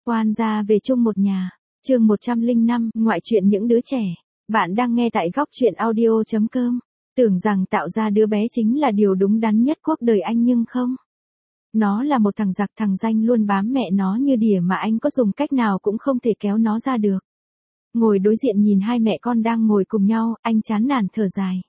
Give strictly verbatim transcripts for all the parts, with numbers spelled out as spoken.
Quan gia về chung một nhà. Chương một trăm lẻ năm, ngoại truyện những đứa trẻ. Bạn đang nghe tại góc truyện audio chấm com. Tưởng rằng tạo ra đứa bé chính là điều đúng đắn nhất cuộc đời anh nhưng không. Nó là một thằng giặc, thằng danh luôn bám mẹ nó như đỉa mà anh có dùng cách nào cũng không thể kéo nó ra được. Ngồi đối diện nhìn hai mẹ con đang ngồi cùng nhau, anh chán nản thở dài.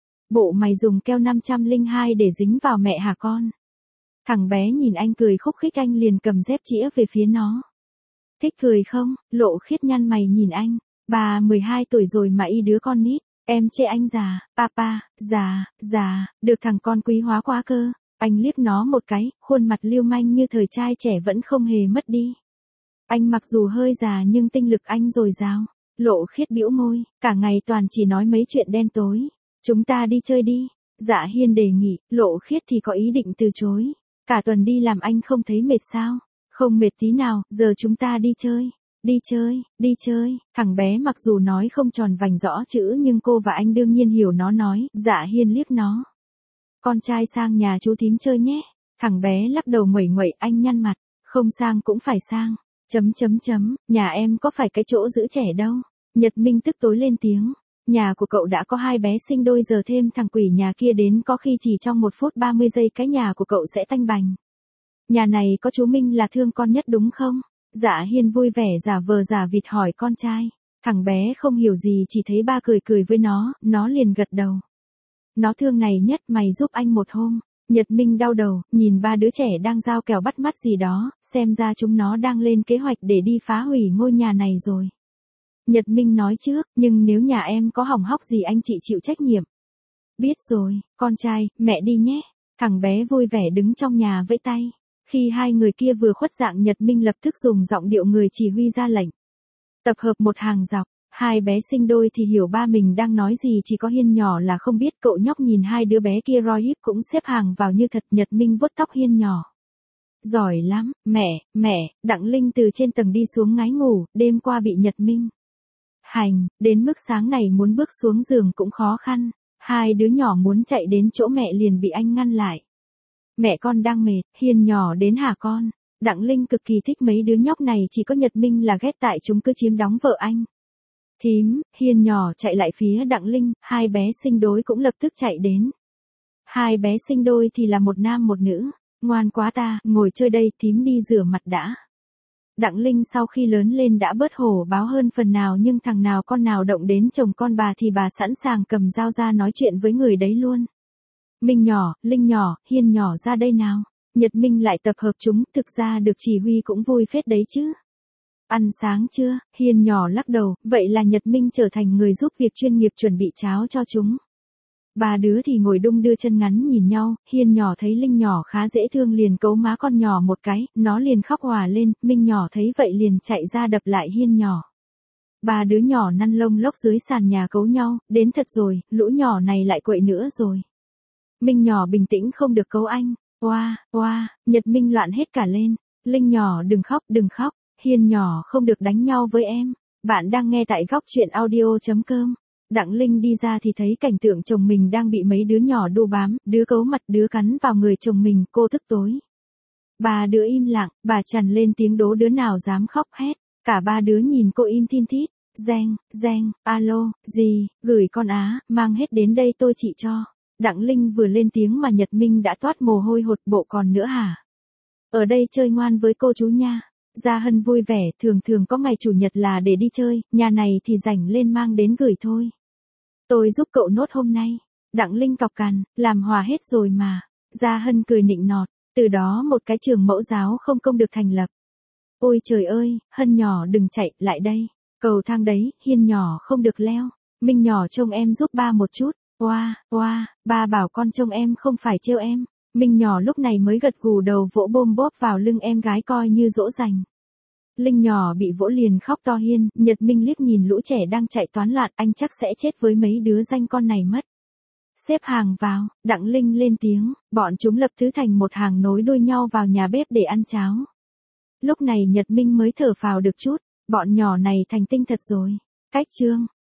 Bộ mày dùng keo năm trăm lẻ hai để dính vào mẹ hả con? Thằng bé nhìn anh cười khúc khích, anh liền cầm dép chĩa về phía nó. Thích cười không? Lộ Khiết nhăn mày nhìn anh. Bà mười hai tuổi rồi mà y đứa con nít. Em chê anh già, papa, già, già, được thằng con quý hóa quá cơ. Anh liếc nó một cái, khuôn mặt lưu manh như thời trai trẻ vẫn không hề mất đi. Anh mặc dù hơi già nhưng tinh lực anh dồi dào. Lộ Khiết bĩu môi, cả ngày toàn chỉ nói mấy chuyện đen tối. Chúng ta đi chơi đi. Dạ Hiên đề nghị, Lộ Khiết thì có ý định từ chối. Cả tuần đi làm anh không thấy mệt sao? Không mệt tí nào, giờ chúng ta đi chơi. Đi chơi, đi chơi. Thằng bé mặc dù nói không tròn vành rõ chữ nhưng cô và anh đương nhiên hiểu nó nói. Dạ Hiên liếc nó. Con trai sang nhà chú thím chơi nhé. Thằng bé lắc đầu nguẩy nguẩy, anh nhăn mặt. Không sang cũng phải sang. Chấm chấm chấm, nhà em có phải cái chỗ giữ trẻ đâu. Nhật Minh tức tối lên tiếng. Nhà của cậu đã có hai bé sinh đôi, giờ thêm thằng quỷ nhà kia đến có khi chỉ trong một phút ba mươi giây cái nhà của cậu sẽ tanh bành. Nhà này có chú Minh là thương con nhất đúng không? Dạ Hiên vui vẻ giả vờ giả vịt hỏi con trai. Thằng bé không hiểu gì, chỉ thấy ba cười cười với nó, nó liền gật đầu. Nó thương này nhất, mày giúp anh một hôm. Nhật Minh đau đầu, nhìn ba đứa trẻ đang giao kèo bắt mắt gì đó, xem ra chúng nó đang lên kế hoạch để đi phá hủy ngôi nhà này rồi. Nhật Minh nói trước, nhưng nếu nhà em có hỏng hóc gì anh chị chịu trách nhiệm. Biết rồi, con trai, mẹ đi nhé. Thằng bé vui vẻ đứng trong nhà vẫy tay. Khi hai người kia vừa khuất dạng, Nhật Minh lập tức dùng giọng điệu người chỉ huy ra lệnh. Tập hợp một hàng dọc, hai bé sinh đôi thì hiểu ba mình đang nói gì, chỉ có Hiên nhỏ là không biết. Cậu nhóc nhìn hai đứa bé kia roi híp cũng xếp hàng vào như thật. Nhật Minh vuốt tóc Hiên nhỏ. Giỏi lắm, mẹ, mẹ. Đặng Linh từ trên tầng đi xuống ngái ngủ, đêm qua bị Nhật Minh hành, đến mức sáng này muốn bước xuống giường cũng khó khăn. Hai đứa nhỏ muốn chạy đến chỗ mẹ liền bị anh ngăn lại. Mẹ con đang mệt, Hiên nhỏ đến hả con? Đặng Linh cực kỳ thích mấy đứa nhóc này, chỉ có Nhật Minh là ghét tại chúng cứ chiếm đóng vợ anh. Thím, Hiên nhỏ chạy lại phía Đặng Linh, hai bé sinh đôi cũng lập tức chạy đến. Hai bé sinh đôi thì là một nam một nữ. Ngoan quá ta, ngồi chơi đây, thím đi rửa mặt đã. Đặng Linh sau khi lớn lên đã bớt hổ báo hơn phần nào, nhưng thằng nào con nào động đến chồng con bà thì bà sẵn sàng cầm dao ra nói chuyện với người đấy luôn. Minh nhỏ, Linh nhỏ, Hiên nhỏ ra đây nào. Nhật Minh lại tập hợp chúng, thực ra được chỉ huy cũng vui phết đấy chứ. Ăn sáng chưa? Hiên nhỏ lắc đầu, vậy là Nhật Minh trở thành người giúp việc chuyên nghiệp chuẩn bị cháo cho chúng. Ba đứa thì ngồi đung đưa chân ngắn nhìn nhau. Hiên nhỏ thấy Linh nhỏ khá dễ thương liền cấu má con nhỏ một cái, nó liền khóc òa lên. Minh nhỏ thấy vậy liền chạy ra đập lại Hiên nhỏ. Ba đứa nhỏ năn lông lốc dưới sàn nhà cấu nhau, đến thật rồi, lũ nhỏ này lại quậy nữa rồi. Minh nhỏ bình tĩnh không được cấu anh. Oa, oa, Nhật Minh loạn hết cả lên. Linh nhỏ đừng khóc, đừng khóc. Hiên nhỏ không được đánh nhau với em. Bạn đang nghe tại góc truyện audio chấm com. Đặng Linh đi ra thì thấy cảnh tượng chồng mình đang bị mấy đứa nhỏ đu bám, đứa cấu mặt, đứa cắn vào người chồng mình, cô tức tối. Ba đứa im lặng, bà trằn lên tiếng đố đứa nào dám khóc hét. Cả ba đứa nhìn cô im thin thít. Reng, reng, alo, gì, gửi con á, mang hết đến đây tôi chỉ cho. Đặng Linh vừa lên tiếng mà Nhật Minh đã toát mồ hôi hột, bộ còn nữa hả? Ở đây chơi ngoan với cô chú nha. Gia Hân vui vẻ, thường thường có ngày chủ nhật là để đi chơi, nhà này thì rảnh lên mang đến gửi thôi. Tôi giúp cậu nốt hôm nay. Đặng Linh cọc cằn, làm hòa hết rồi mà. Gia Hân cười nịnh nọt, từ đó một cái trường mẫu giáo không công được thành lập. Ôi trời ơi, Hân nhỏ đừng chạy, lại đây. Cầu thang đấy, Hiên nhỏ không được leo. Minh nhỏ trông em giúp ba một chút. Oa, oa, ba bảo con trông em không phải trêu em. Minh nhỏ lúc này mới gật gù đầu vỗ bôm bốp vào lưng em gái coi như dỗ dành. Linh nhỏ bị vỗ liền khóc to. Hiên, Nhật Minh liếc nhìn lũ trẻ đang chạy toán loạn, anh chắc sẽ chết với mấy đứa danh con này mất. Xếp hàng vào, Đặng Linh lên tiếng, bọn chúng lập thứ thành một hàng nối đuôi nhau vào nhà bếp để ăn cháo. Lúc này Nhật Minh mới thở phào được chút, bọn nhỏ này thành tinh thật rồi. Cách chương